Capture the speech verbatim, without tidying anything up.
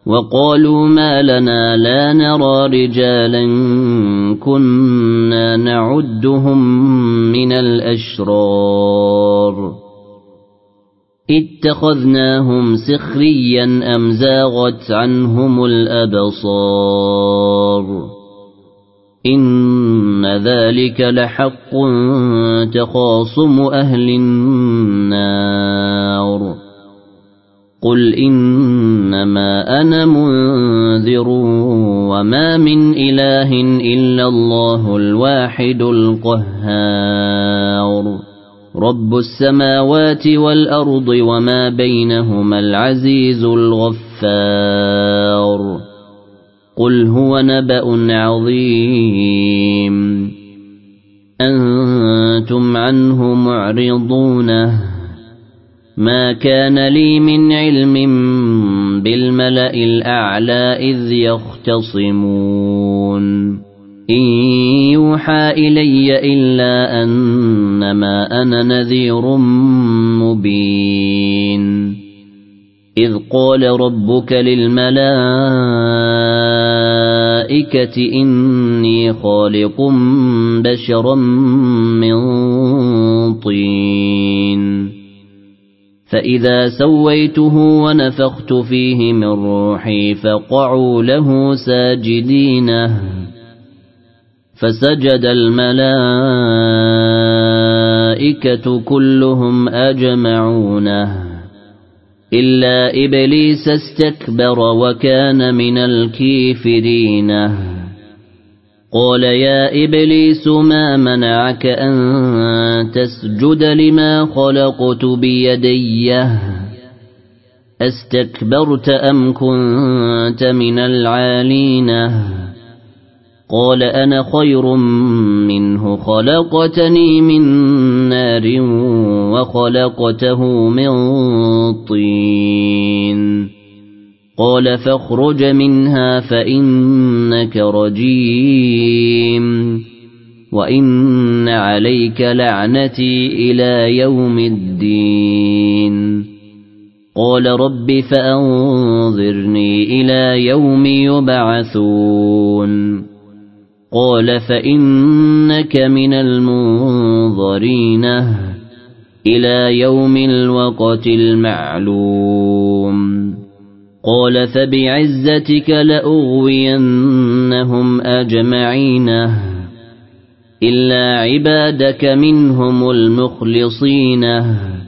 وقالوا ما لنا لا نرى رجالا كنا نعدهم من الأشرار اتخذناهم سخريا أم زاغت عنهم الأبصار إن ذلك لحق تخاصم أهل النار قل إنما أنا منذر وما من إله إلا الله الواحد القهار رب السماوات والأرض وما بينهما العزيز الغفار قل هو نبأ عظيم أنتم عنه معرضون ما كان لي من علم بالملأ الأعلى إذ يختصمون إن يوحى إلي إلا أنما أنا نذير مبين إذ قال ربك للملائكة إني خالق بشرا من طين فإذا سويته ونفخت فيه من روحي فقعوا له ساجدين فسجد الملائكة كلهم أجمعون إلا إبليس استكبر وكان من الكافرين قال يا إبليس ما منعك أن تسجد لما خلقت بيدي استكبرت أم كنت من العالين قال أنا خير منه خلقتني من نار وخلقته من طين قال فاخرج منها فإنك رجيم وإن عليك لعنتي إلى يوم الدين قال رب فأنظرني إلى يوم يبعثون قال فإنك من المنظرين إلى يوم الوقت المعلوم قال فبعزتك لأغوينهم أجمعين إلا عبادك منهم المخلصين